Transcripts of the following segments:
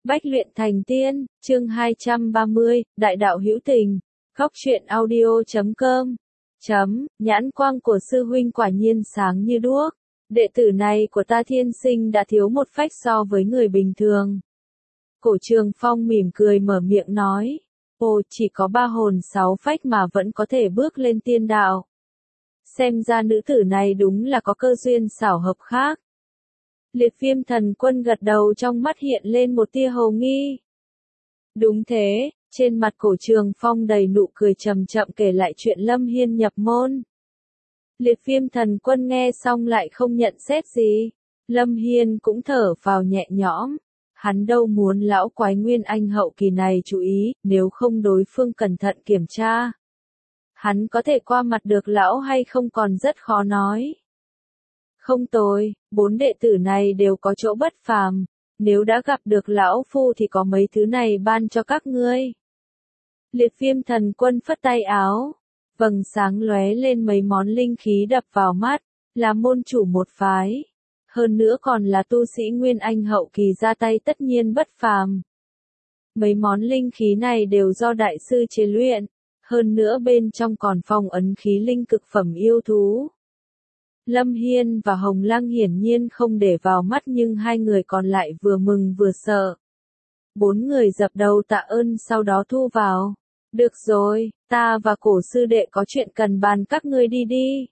Bách luyện thành tiên, chương 230, Đại đạo hữu tình. Góc truyện audio.com. Nhãn quang của sư huynh quả nhiên sáng như đuốc. Đệ tử này của ta thiên sinh đã thiếu một phách so với người bình thường. Cổ Trường Phong mỉm cười mở miệng nói. Ồ, chỉ có 3 hồn 6 phách mà vẫn có thể bước lên tiên đạo. Xem ra nữ tử này đúng là có cơ duyên xảo hợp khác. Liệt Viêm Thần Quân gật đầu, trong mắt hiện lên một tia hồ nghi. Đúng thế, trên mặt Cổ Trường Phong đầy nụ cười chậm chậm kể lại chuyện Lâm Hiên nhập môn. Liệt Viêm Thần Quân nghe xong lại không nhận xét gì. Lâm Hiên cũng thở vào nhẹ nhõm. Hắn đâu muốn lão quái nguyên anh hậu kỳ này chú ý, nếu không đối phương cẩn thận kiểm tra. Hắn có thể qua mặt được lão hay không còn rất khó nói. Không tồi, 4 đệ tử này đều có chỗ bất phàm, nếu đã gặp được lão phu thì có mấy thứ này ban cho các ngươi. Liệt Viêm Thần Quân phất tay áo, vầng sáng lóe lên mấy món linh khí đập vào mắt, là môn chủ một phái. Hơn nữa còn là tu sĩ nguyên anh hậu kỳ ra tay tất nhiên bất phàm. Mấy món linh khí này đều do đại sư chế luyện, hơn nữa bên trong còn phong ấn khí linh cực phẩm yêu thú. Lâm Hiên và Hồng Lăng hiển nhiên không để vào mắt, nhưng hai người còn lại vừa mừng vừa sợ. 4 người dập đầu tạ ơn sau đó thu vào. Được rồi, ta và Cổ sư đệ có chuyện cần bàn, các ngươi đi đi.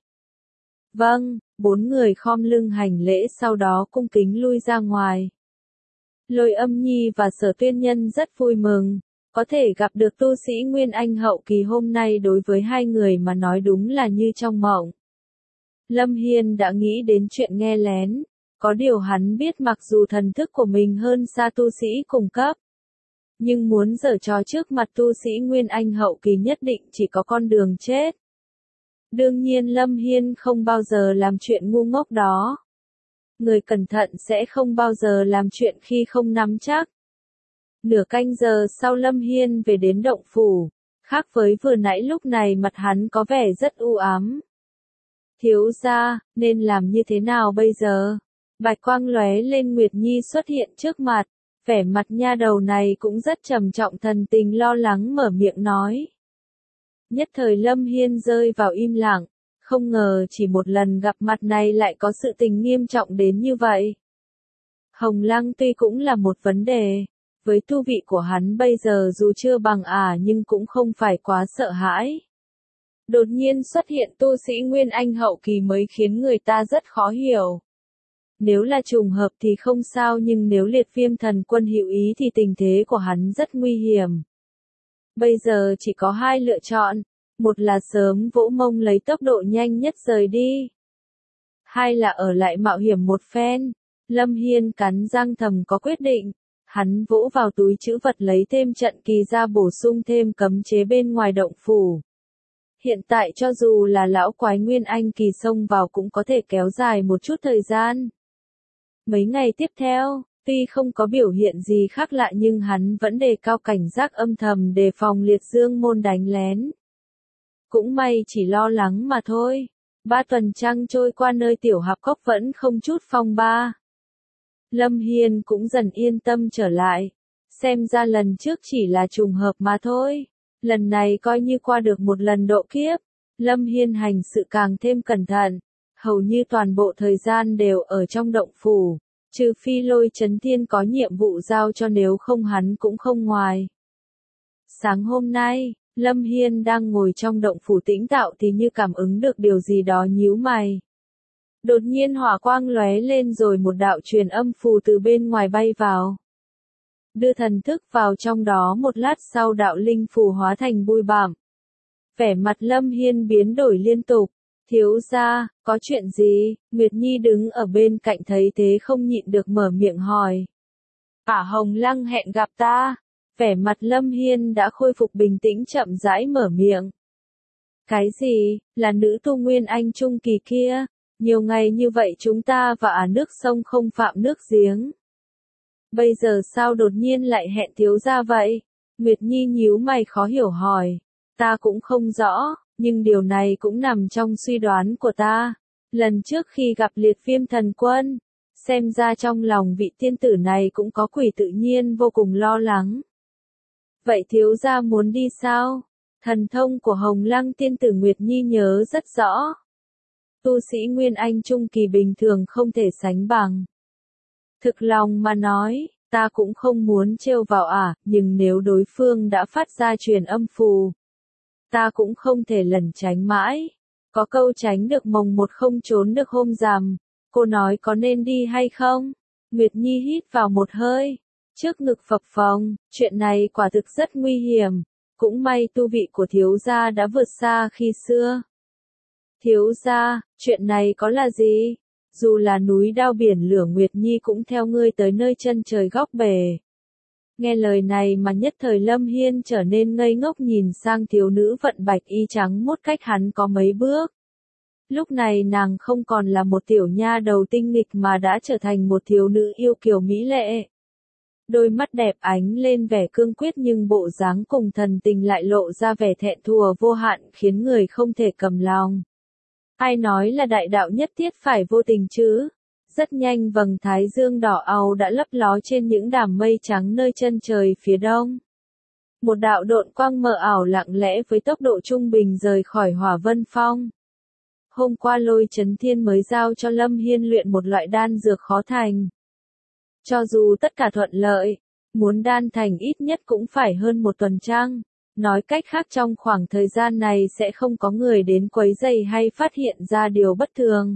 Vâng, 4 người khom lưng hành lễ sau đó cung kính lui ra ngoài. Lôi Âm Nhi và Sở Tuyên Nhân rất vui mừng, có thể gặp được tu sĩ Nguyên Anh hậu kỳ hôm nay đối với hai người mà nói đúng là như trong mộng. Lâm Hiên đã nghĩ đến chuyện nghe lén, có điều hắn biết mặc dù thần thức của mình hơn xa tu sĩ cùng cấp, nhưng muốn giở trò trước mặt tu sĩ Nguyên Anh hậu kỳ nhất định chỉ có con đường chết. Đương nhiên Lâm Hiên không bao giờ làm chuyện ngu ngốc đó. Người cẩn thận sẽ không bao giờ làm chuyện khi không nắm chắc. Nửa canh giờ sau Lâm Hiên về đến động phủ, khác với vừa nãy lúc này mặt hắn có vẻ rất u ám. Thiếu gia, nên làm như thế nào bây giờ? Bạch quang lóe lên, Nguyệt Nhi xuất hiện trước mặt, vẻ mặt nha đầu này cũng rất trầm trọng, thần tình lo lắng mở miệng nói. Nhất thời Lâm Hiên rơi vào im lặng, không ngờ chỉ một lần gặp mặt này lại có sự tình nghiêm trọng đến như vậy. Hồng Lăng tuy cũng là một vấn đề, với tu vị của hắn bây giờ dù chưa bằng nhưng cũng không phải quá sợ hãi. Đột nhiên xuất hiện tu sĩ Nguyên Anh hậu kỳ mới khiến người ta rất khó hiểu. Nếu là trùng hợp thì không sao, nhưng nếu Liệt Viêm Thần Quân hữu ý thì tình thế của hắn rất nguy hiểm. Bây giờ chỉ có 2 lựa chọn, một là sớm vỗ mông lấy tốc độ nhanh nhất rời đi. 2 là ở lại mạo hiểm một phen. Lâm Hiên cắn răng thầm có quyết định. Hắn vỗ vào túi trữ vật lấy thêm trận kỳ ra bổ sung thêm cấm chế bên ngoài động phủ. Hiện tại cho dù là lão quái Nguyên Anh kỳ xông vào cũng có thể kéo dài một chút thời gian. Mấy ngày tiếp theo, tuy không có biểu hiện gì khác lạ nhưng hắn vẫn đề cao cảnh giác, âm thầm đề phòng Liệt Dương môn đánh lén. Cũng may chỉ lo lắng mà thôi. 3 tuần trăng trôi qua, nơi tiểu hạp cốc vẫn không chút phong ba. Lâm Hiên cũng dần yên tâm trở lại. Xem ra lần trước chỉ là trùng hợp mà thôi. Lần này coi như qua được một lần độ kiếp. Lâm Hiên hành sự càng thêm cẩn thận. Hầu như toàn bộ thời gian đều ở trong động phủ. Trừ phi Lôi Chấn Thiên có nhiệm vụ giao cho, nếu không hắn cũng không ngoài. Sáng hôm nay, Lâm Hiên đang ngồi trong động phủ tĩnh tạo thì như cảm ứng được điều gì đó, nhíu mày. Đột nhiên hỏa quang lóe lên rồi một đạo truyền âm phù từ bên ngoài bay vào. Đưa thần thức vào trong đó, một lát sau đạo linh phù hóa thành bụi bặm. Vẻ mặt Lâm Hiên biến đổi liên tục. Thiếu gia, có chuyện gì? Nguyệt Nhi đứng ở bên cạnh thấy thế không nhịn được mở miệng hỏi. Hồng Lăng hẹn gặp ta. Vẻ mặt Lâm Hiên đã khôi phục bình tĩnh, chậm rãi mở miệng. Cái gì? Là nữ tu Nguyên Anh trung kỳ kia? Nhiều ngày như vậy chúng ta và nước sông không phạm nước giếng. Bây giờ sao đột nhiên lại hẹn thiếu gia vậy? Nguyệt Nhi nhíu mày khó hiểu hỏi. Ta cũng không rõ, nhưng điều này cũng nằm trong suy đoán của ta. Lần trước khi gặp Liệt Viêm Thần Quân, Xem ra trong lòng vị tiên tử này cũng có quỷ, tự nhiên vô cùng lo lắng. Vậy thiếu gia muốn đi sao? Thần thông của Hồng Lăng tiên tử Nguyệt Nhi nhớ rất rõ. Tu sĩ Nguyên Anh Trung kỳ bình thường không thể sánh bằng. Thực lòng mà nói, ta cũng không muốn trêu vào nhưng nếu đối phương đã phát ra truyền âm phù, ta cũng không thể lẩn tránh mãi. Có câu tránh được mồng một không trốn được hôm rằm, cô nói có nên đi hay không? Nguyệt Nhi hít vào một hơi, trước ngực phập phồng, chuyện này quả thực rất nguy hiểm, cũng may tu vị của thiếu gia đã vượt xa khi xưa. Thiếu gia, chuyện này có là gì? Dù là núi đao biển lửa Nguyệt Nhi cũng theo ngươi tới nơi chân trời góc bể. Nghe lời này mà nhất thời Lâm Hiên trở nên ngây ngốc nhìn sang thiếu nữ vận bạch y trắng mốt cách hắn có mấy bước. Lúc này nàng không còn là một tiểu nha đầu tinh nghịch mà đã trở thành một thiếu nữ yêu kiều mỹ lệ. Đôi mắt đẹp ánh lên vẻ cương quyết nhưng bộ dáng cùng thần tình lại lộ ra vẻ thẹn thùa vô hạn khiến người không thể cầm lòng. Ai nói là đại đạo nhất thiết phải vô tình chứ? Rất nhanh vầng thái dương đỏ au đã lấp ló trên những đám mây trắng nơi chân trời phía đông. Một đạo độn quang mờ ảo lặng lẽ với tốc độ trung bình rời khỏi Hỏa Vân Phong. Hôm qua Lôi Chấn Thiên mới giao cho Lâm Hiên luyện một loại đan dược khó thành. Cho dù tất cả thuận lợi, muốn đan thành ít nhất cũng phải hơn một tuần trăng. Nói cách khác trong khoảng thời gian này sẽ không có người đến quấy rầy hay phát hiện ra điều bất thường.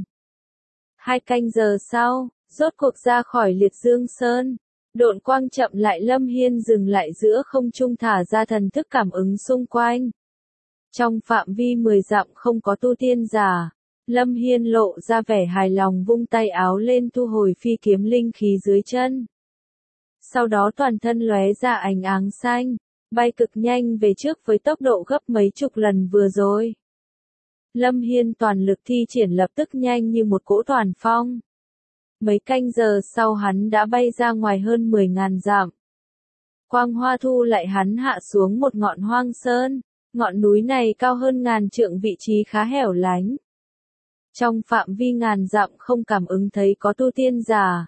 2 canh giờ sau, rốt cuộc ra khỏi Liệt Dương Sơn, độn quang chậm lại Lâm Hiên dừng lại giữa không trung thả ra thần thức cảm ứng xung quanh. Trong phạm vi 10 dặm không có tu tiên giả, Lâm Hiên lộ ra vẻ hài lòng vung tay áo lên thu hồi phi kiếm linh khí dưới chân. Sau đó toàn thân lóe ra ánh áng xanh, bay cực nhanh về trước với tốc độ gấp mấy chục lần vừa rồi. Lâm Hiên toàn lực thi triển lập tức nhanh như một cỗ toàn phong. Mấy canh giờ sau hắn đã bay ra ngoài hơn 10.000 dặm. Quang Hoa thu lại hắn hạ xuống một ngọn hoang sơn, ngọn núi này cao hơn 1000 trượng, vị trí khá hẻo lánh. Trong phạm vi 1000 dặm không cảm ứng thấy có tu tiên giả.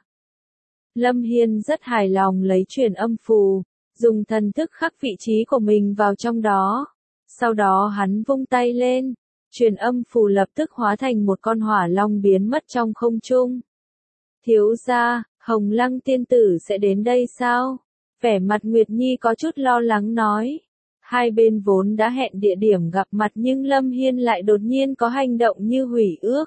Lâm Hiên rất hài lòng lấy truyền âm phù, dùng thần thức khắc vị trí của mình vào trong đó. Sau đó hắn vung tay lên, truyền âm phù lập tức hóa thành một con hỏa long biến mất trong không trung. Thiếu gia, Hồng Lăng tiên tử sẽ đến đây sao? Vẻ mặt Nguyệt Nhi có chút lo lắng nói. Hai bên vốn đã hẹn địa điểm gặp mặt nhưng Lâm Hiên lại đột nhiên có hành động như hủy ước.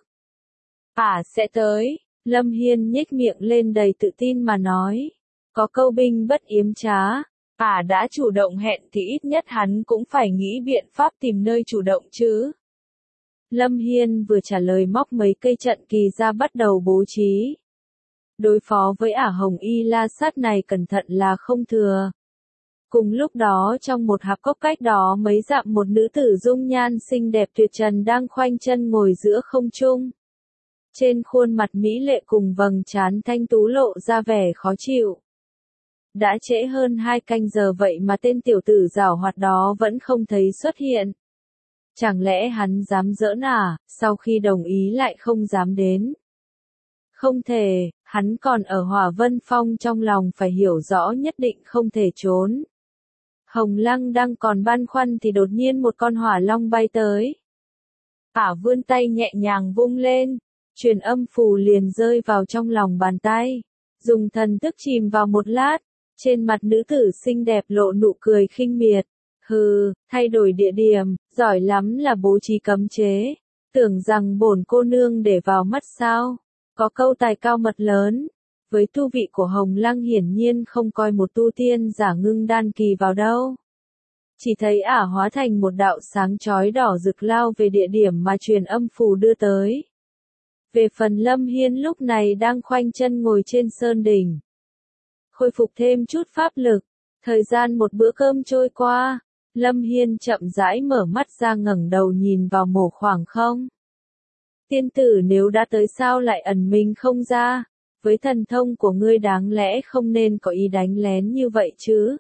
Sẽ tới. Lâm Hiên nhếch miệng lên đầy tự tin mà nói. Có câu binh bất yếm trá. Đã chủ động hẹn thì ít nhất hắn cũng phải nghĩ biện pháp tìm nơi chủ động chứ. Lâm Hiên vừa trả lời móc mấy cây trận kỳ ra bắt đầu bố trí. Đối phó với Hồng Y La Sát này cẩn thận là không thừa. Cùng lúc đó trong một hạp cốc cách đó mấy dặm một nữ tử dung nhan xinh đẹp tuyệt trần đang khoanh chân ngồi giữa không trung. Trên khuôn mặt mỹ lệ cùng vầng trán thanh tú lộ ra vẻ khó chịu. Đã trễ hơn 2 canh giờ vậy mà tên tiểu tử giảo hoạt đó vẫn không thấy xuất hiện. Chẳng lẽ hắn dám giỡn sau khi đồng ý lại không dám đến? Không thể, hắn còn ở Hỏa Vân Phong, trong lòng phải hiểu rõ nhất định không thể trốn. Hồng Lăng đang còn băn khoăn thì đột nhiên một con hỏa long bay tới. Vươn tay nhẹ nhàng vung lên, truyền âm phù liền rơi vào trong lòng bàn tay. Dùng thần thức chìm vào một lát, trên mặt nữ tử xinh đẹp lộ nụ cười khinh miệt. Hừ, thay đổi địa điểm, giỏi lắm là bố trí cấm chế. Tưởng rằng bổn cô nương để vào mắt sao? Có câu tài cao mật lớn. Với tu vị của Hồng Lăng hiển nhiên không coi một tu tiên giả ngưng đan kỳ vào đâu. Chỉ thấy hóa thành một đạo sáng chói đỏ rực lao về địa điểm mà truyền âm phù đưa tới. Về phần Lâm Hiên lúc này đang khoanh chân ngồi trên sơn đỉnh. Khôi phục thêm chút pháp lực. Thời gian một bữa cơm trôi qua, Lâm Hiên chậm rãi mở mắt ra ngẩng đầu nhìn vào mổ khoảng không. Tiên tử nếu đã tới sao lại ẩn mình không ra? Với thần thông của ngươi đáng lẽ không nên có ý đánh lén như vậy chứ?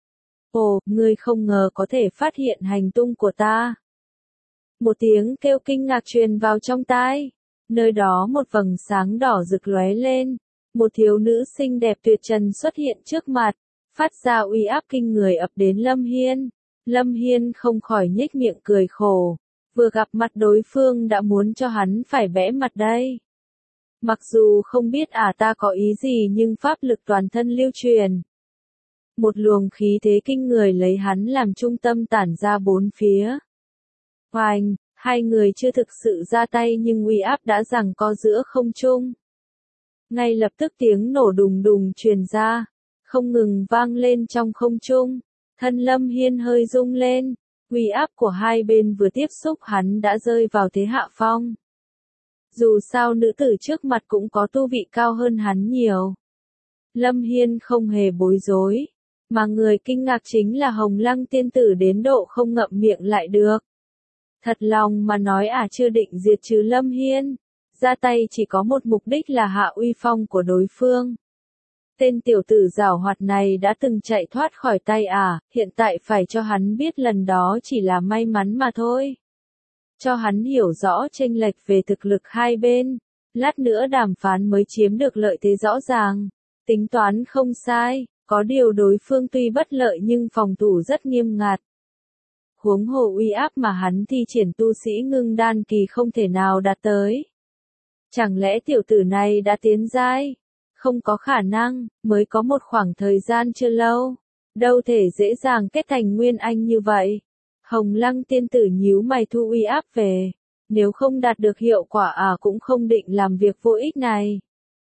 Ngươi không ngờ có thể phát hiện hành tung của ta. Một tiếng kêu kinh ngạc truyền vào trong tai. Nơi đó một vầng sáng đỏ rực lóe lên, một thiếu nữ xinh đẹp tuyệt trần xuất hiện trước mặt, phát ra uy áp kinh người ập đến Lâm Hiên. Lâm Hiên không khỏi nhếch miệng cười khổ, vừa gặp mặt đối phương đã muốn cho hắn phải bẽ mặt đây. Mặc dù không biết ta có ý gì nhưng pháp lực toàn thân lưu truyền. Một luồng khí thế kinh người lấy hắn làm trung tâm tản ra bốn phía. Oanh, hai người chưa thực sự ra tay nhưng uy áp đã giằng co giữa không trung. Ngay lập tức tiếng nổ đùng đùng truyền ra, không ngừng vang lên trong không trung. Thân Lâm Hiên hơi rung lên, uy áp của hai bên vừa tiếp xúc hắn đã rơi vào thế hạ phong. Dù sao nữ tử trước mặt cũng có tu vị cao hơn hắn nhiều. Lâm Hiên không hề bối rối, mà người kinh ngạc chính là Hồng Lăng tiên tử đến độ không ngậm miệng lại được. Thật lòng mà nói chưa định diệt trừ Lâm Hiên, ra tay chỉ có một mục đích là hạ uy phong của đối phương. Tên tiểu tử giảo hoạt này đã từng chạy thoát khỏi tay hiện tại phải cho hắn biết lần đó chỉ là may mắn mà thôi. Cho hắn hiểu rõ chênh lệch về thực lực hai bên, lát nữa đàm phán mới chiếm được lợi thế rõ ràng. Tính toán không sai, có điều đối phương tuy bất lợi nhưng phòng thủ rất nghiêm ngặt. Huống hồ uy áp mà hắn thi triển tu sĩ ngưng đan kỳ không thể nào đạt tới. Chẳng lẽ tiểu tử này đã tiến giai? Không có khả năng, mới có một khoảng thời gian chưa lâu. Đâu thể dễ dàng kết thành nguyên anh như vậy. Hồng Lăng tiên tử nhíu mày thu uy áp về. Nếu không đạt được hiệu quả cũng không định làm việc vô ích này.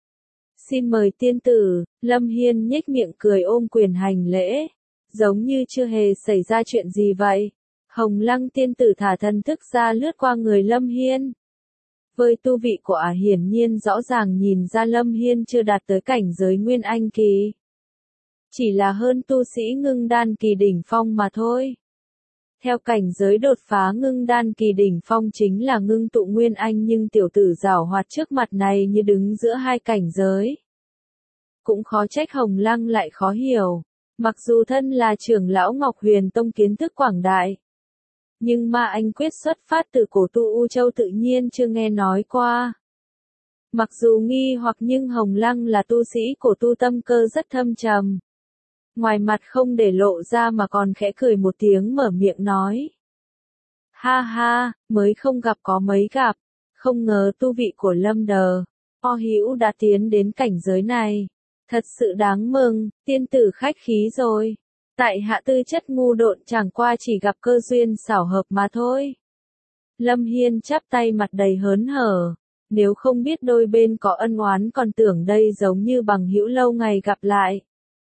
Xin mời tiên tử, Lâm Hiên nhếch miệng cười ôm quyền hành lễ. Giống như chưa hề xảy ra chuyện gì vậy. Hồng Lăng tiên tử thả thần thức ra lướt qua người Lâm Hiên. Với tu vị của hiển nhiên rõ ràng nhìn ra Lâm Hiên chưa đạt tới cảnh giới nguyên anh kỳ. Chỉ là hơn tu sĩ ngưng đan kỳ đỉnh phong mà thôi. Theo cảnh giới đột phá ngưng đan kỳ đỉnh phong chính là ngưng tụ nguyên anh nhưng tiểu tử giảo hoạt trước mặt này như đứng giữa hai cảnh giới. Cũng khó trách Hồng Lăng lại khó hiểu. Mặc dù thân là trưởng lão Ngọc Huyền Tông kiến thức quảng đại. Nhưng mà anh quyết xuất phát từ cổ tu U Châu tự nhiên chưa nghe nói qua. Mặc dù nghi hoặc nhưng Hồng Lăng là tu sĩ cổ tu tâm cơ rất thâm trầm. Ngoài mặt không để lộ ra mà còn khẽ cười một tiếng mở miệng nói. Ha ha, mới không gặp có mấy gặp, không ngờ tu vị của Lâm Đờ, O Hữu đã tiến đến cảnh giới này. Thật sự đáng mừng, tiên tử khách khí rồi. Tại hạ tư chất ngu độn chẳng qua chỉ gặp cơ duyên xảo hợp mà thôi. Lâm Hiên chắp tay mặt đầy hớn hở. Nếu không biết đôi bên có ân oán còn tưởng đây giống như bằng hữu lâu ngày gặp lại.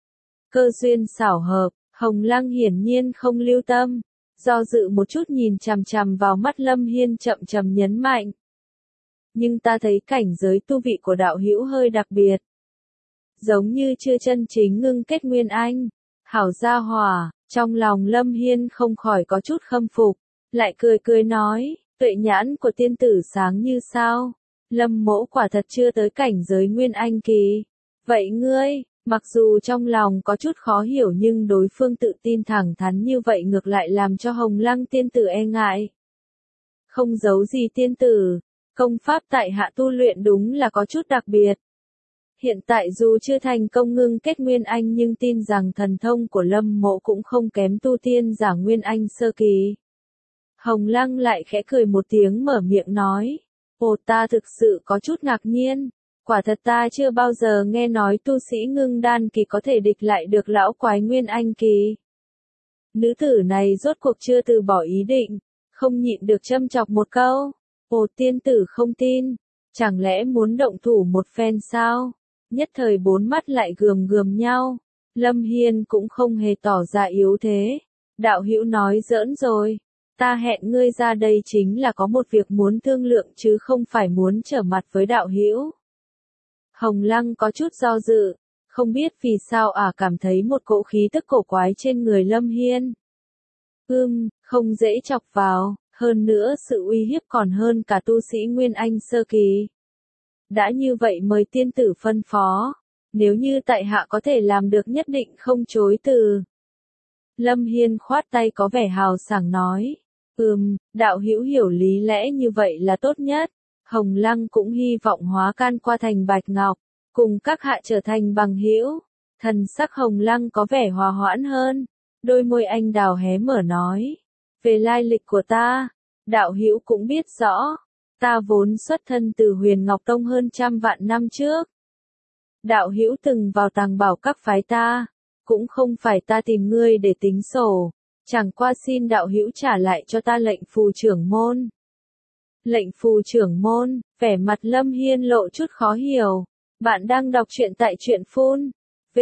Cơ duyên xảo hợp, Hồng Lăng hiển nhiên không lưu tâm. Do dự một chút nhìn chằm chằm vào mắt Lâm Hiên chậm chậm nhấn mạnh. Nhưng ta thấy cảnh giới tu vị của đạo hữu hơi đặc biệt. Giống như chưa chân chính ngưng kết nguyên anh. Hảo gia hỏa, trong lòng Lâm Hiên không khỏi có chút khâm phục, lại cười cười nói, tuệ nhãn của tiên tử sáng như sao, Lâm mỗ quả thật chưa tới cảnh giới nguyên anh kỳ. Vậy ngươi, mặc dù trong lòng có chút khó hiểu nhưng đối phương tự tin thẳng thắn như vậy ngược lại làm cho Hồng Lăng tiên tử e ngại. Không giấu gì tiên tử, công pháp tại hạ tu luyện đúng là có chút đặc biệt. Hiện tại dù chưa thành công ngưng kết nguyên anh nhưng tin rằng thần thông của Lâm mộ cũng không kém tu tiên giả nguyên anh sơ kỳ. Hồng Lăng lại khẽ cười một tiếng mở miệng nói. Ồ ta thực sự có chút ngạc nhiên. Quả thật ta chưa bao giờ nghe nói tu sĩ ngưng đan kỳ có thể địch lại được lão quái nguyên anh kỳ. Nữ tử này rốt cuộc chưa từ bỏ ý định. Không nhịn được châm chọc một câu. Ồ tiên tử không tin. Chẳng lẽ muốn động thủ một phen sao? Nhất thời bốn mắt lại gườm gườm nhau. Lâm Hiên cũng không hề tỏ ra yếu thế. Đạo hữu nói giỡn rồi. Ta hẹn ngươi ra đây chính là có một việc muốn thương lượng chứ không phải muốn trở mặt với đạo hữu. Hồng Lăng có chút do dự. Không biết vì sao cảm thấy một cỗ khí tức cổ quái trên người Lâm Hiên. Không dễ chọc vào. Hơn nữa sự uy hiếp còn hơn cả tu sĩ Nguyên Anh sơ kỳ. Đã như vậy mời tiên tử phân phó. Nếu như tại hạ có thể làm được nhất định không chối từ. Lâm Hiên khoát tay có vẻ hào sảng nói. Đạo hữu hiểu lý lẽ như vậy là tốt nhất. Hồng Lăng cũng hy vọng hóa can qua thành bạch ngọc. cùng các hạ trở thành bằng hữu. Thần sắc Hồng Lăng có vẻ hòa hoãn hơn, đôi môi anh đào hé mở nói, về lai lịch của ta, đạo hữu cũng biết rõ, ta vốn xuất thân từ Huyền Ngọc Tông hơn 100 vạn năm trước. Đạo hữu từng vào tàng bảo các phái ta, cũng không phải ta tìm ngươi để tính sổ, chẳng qua xin đạo hữu trả lại cho ta lệnh phù trưởng môn. Lệnh phù trưởng môn, vẻ mặt Lâm Hiên lộ chút khó hiểu. Bạn đang đọc truyện tại truyện phun.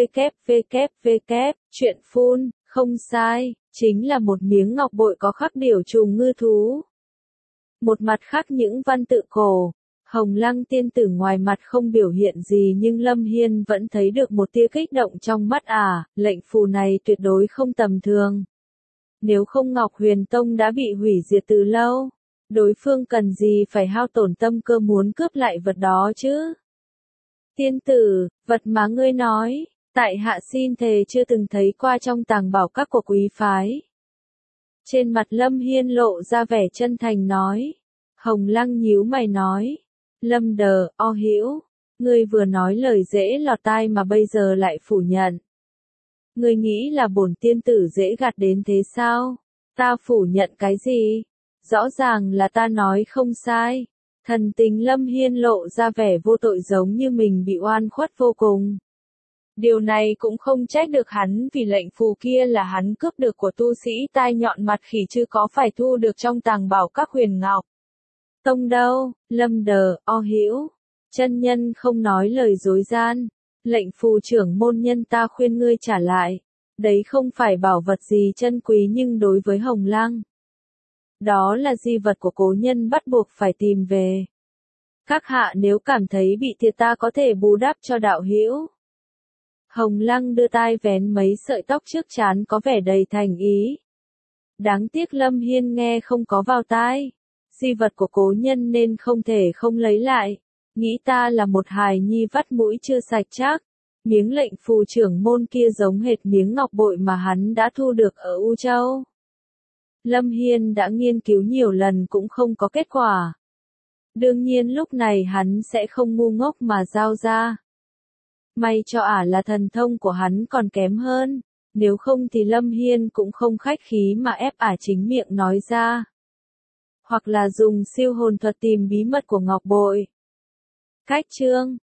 Truyện phun, không sai, chính là một miếng ngọc bội có khắc điểu trùng ngư thú. Một mặt khắc những văn tự cổ. Hồng Lăng tiên tử ngoài mặt không biểu hiện gì nhưng Lâm Hiên vẫn thấy được một tia kích động trong mắt lệnh phù này tuyệt đối không tầm thường. Nếu không Ngọc Huyền Tông đã bị hủy diệt từ lâu, đối phương cần gì phải hao tổn tâm cơ muốn cướp lại vật đó chứ? Tiên tử, vật mà ngươi nói, tại hạ xin thề chưa từng thấy qua trong tàng bảo các của quý phái. Trên mặt Lâm Hiên lộ ra vẻ chân thành nói. Hồng Lăng nhíu mày nói. Lâm Đờ, o hữu, ngươi vừa nói lời dễ lọt tai mà bây giờ lại phủ nhận. Ngươi nghĩ là bổn tiên tử dễ gạt đến thế sao? Ta phủ nhận cái gì? Rõ ràng là ta nói không sai. Thần tình Lâm Hiên lộ ra vẻ vô tội giống như mình bị oan khuất vô cùng. Điều này cũng không trách được hắn vì lệnh phù kia là hắn cướp được của tu sĩ tai nhọn mặt khỉ chứ có phải thu được trong tàng bảo các Huyền Ngọc Tông đâu. Lâm Đờ, o hữu, chân nhân không nói lời dối gian, lệnh phù trưởng môn nhân ta khuyên ngươi trả lại, đấy không phải bảo vật gì chân quý nhưng đối với Hồng Lăng, đó là di vật của cố nhân bắt buộc phải tìm về. Các hạ nếu cảm thấy bị thiệt ta có thể bù đắp cho đạo hữu. Hồng Lăng đưa tai vén mấy sợi tóc trước trán có vẻ đầy thành ý. Đáng tiếc Lâm Hiên nghe không có vào tai. Di vật của cố nhân nên không thể không lấy lại. Nghĩ ta là một hài nhi vắt mũi chưa sạch chắc. Miếng lệnh phù trưởng môn kia giống hệt miếng ngọc bội mà hắn đã thu được ở U Châu. Lâm Hiên đã nghiên cứu nhiều lần cũng không có kết quả. Đương nhiên lúc này hắn sẽ không ngu ngốc mà giao ra. May cho là thần thông của hắn còn kém hơn, nếu không thì Lâm Hiên cũng không khách khí mà ép chính miệng nói ra. Hoặc là dùng siêu hồn thuật tìm bí mật của ngọc bội. Cách chương